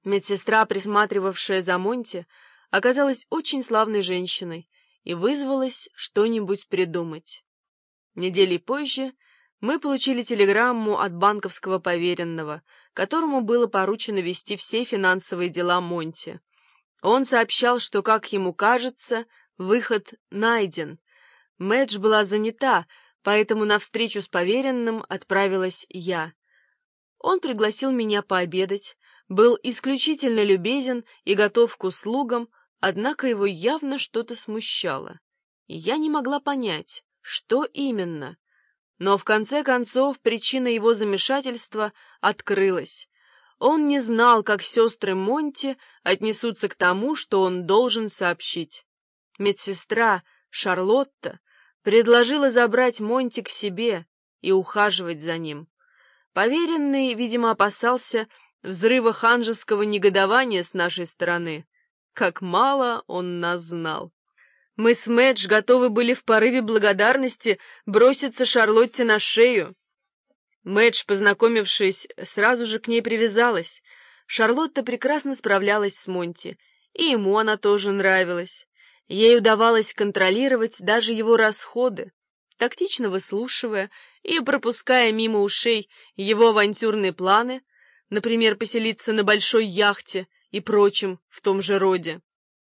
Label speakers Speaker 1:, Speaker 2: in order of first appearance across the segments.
Speaker 1: Медсестра, присматривавшая за Монти, оказалась очень славной женщиной и вызвалась что-нибудь придумать. Неделей позже мы получили телеграмму от банковского поверенного, которому было поручено вести все финансовые дела Монти. Он сообщал, что, как ему кажется, выход найден. Мэдж была занята, поэтому на встречу с поверенным отправилась я. Он пригласил меня пообедать, был исключительно любезен и готов к услугам, однако его явно что-то смущало. И я не могла понять, что именно. Но в конце концов причина его замешательства открылась. Он не знал, как сестры Монти отнесутся к тому, что он должен сообщить. Медсестра Шарлотта предложила забрать Монти к себе и ухаживать за ним. Поверенный, видимо, опасался взрыва ханжеского негодования с нашей стороны. Как мало он нас знал. Мы с Мэдж готовы были в порыве благодарности броситься Шарлотте на шею. Мэдж, познакомившись, сразу же к ней привязалась. Шарлотта прекрасно справлялась с Монти, и ему она тоже нравилась. Ей удавалось контролировать даже его расходы, тактично выслушивая и пропуская мимо ушей его авантюрные планы, например, поселиться на большой яхте и прочим в том же роде.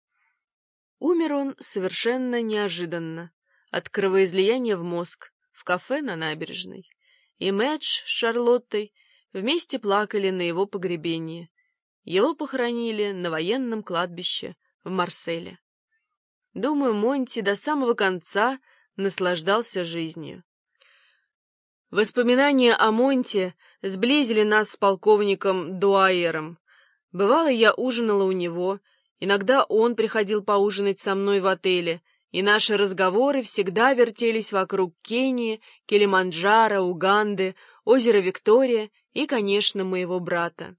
Speaker 1: Умер он совершенно неожиданно, от кровоизлияния в мозг, в кафе на набережной. И Мэдж с Шарлоттой вместе плакали на его погребении. Его похоронили на военном кладбище в Марселе. Думаю, Монти до самого конца наслаждался жизнью. Воспоминания о Монти сблизили нас с полковником Дуайером. Бывало, я ужинала у него, иногда он приходил поужинать со мной в отеле, и наши разговоры всегда вертелись вокруг Кении, Килиманджаро, Уганды, озера Виктория и, конечно, моего брата.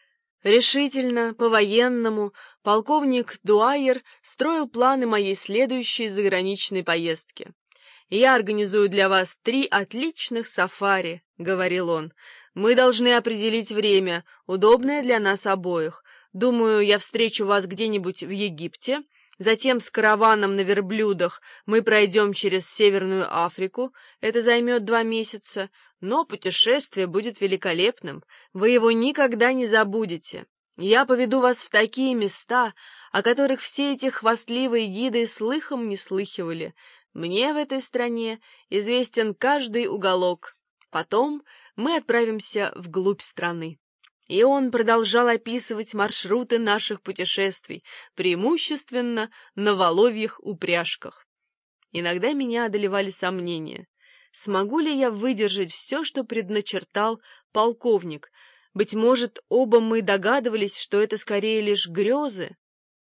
Speaker 1: Решительно, по-военному, полковник Дуайер строил планы моей следующей заграничной поездки. «Я организую для вас 3 отличных сафари», — говорил он. «Мы должны определить время, удобное для нас обоих. Думаю, я встречу вас где-нибудь в Египте. Затем с караваном на верблюдах мы пройдем через Северную Африку. Это займет 2 месяца. Но путешествие будет великолепным. Вы его никогда не забудете. Я поведу вас в такие места, о которых все эти хвастливые гиды слыхом не слыхивали. Мне в этой стране известен каждый уголок. Потом мы отправимся вглубь страны». И он продолжал описывать маршруты наших путешествий, преимущественно на воловьих упряжках. Иногда меня одолевали сомнения. Смогу ли я выдержать все, что предначертал полковник? Быть может, оба мы догадывались, что это скорее лишь грезы?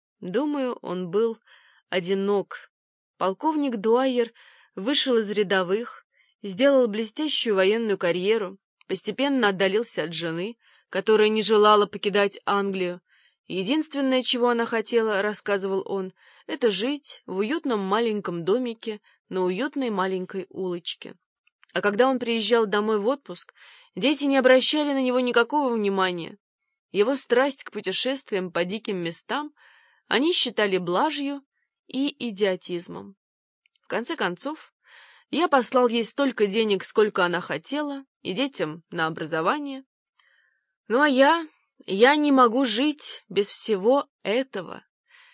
Speaker 1: Думаю, он был одинок. Полковник Дуайер вышел из рядовых, сделал блестящую военную карьеру, постепенно отдалился от жены, которая не желала покидать Англию. Единственное, чего она хотела, рассказывал он, это жить в уютном маленьком домике на уютной маленькой улочке. А когда он приезжал домой в отпуск, дети не обращали на него никакого внимания. Его страсть к путешествиям по диким местам они считали блажью и идиотизмом. В конце концов, я послал ей столько денег, сколько она хотела, и детям на образование. Ну а я не могу жить без всего этого.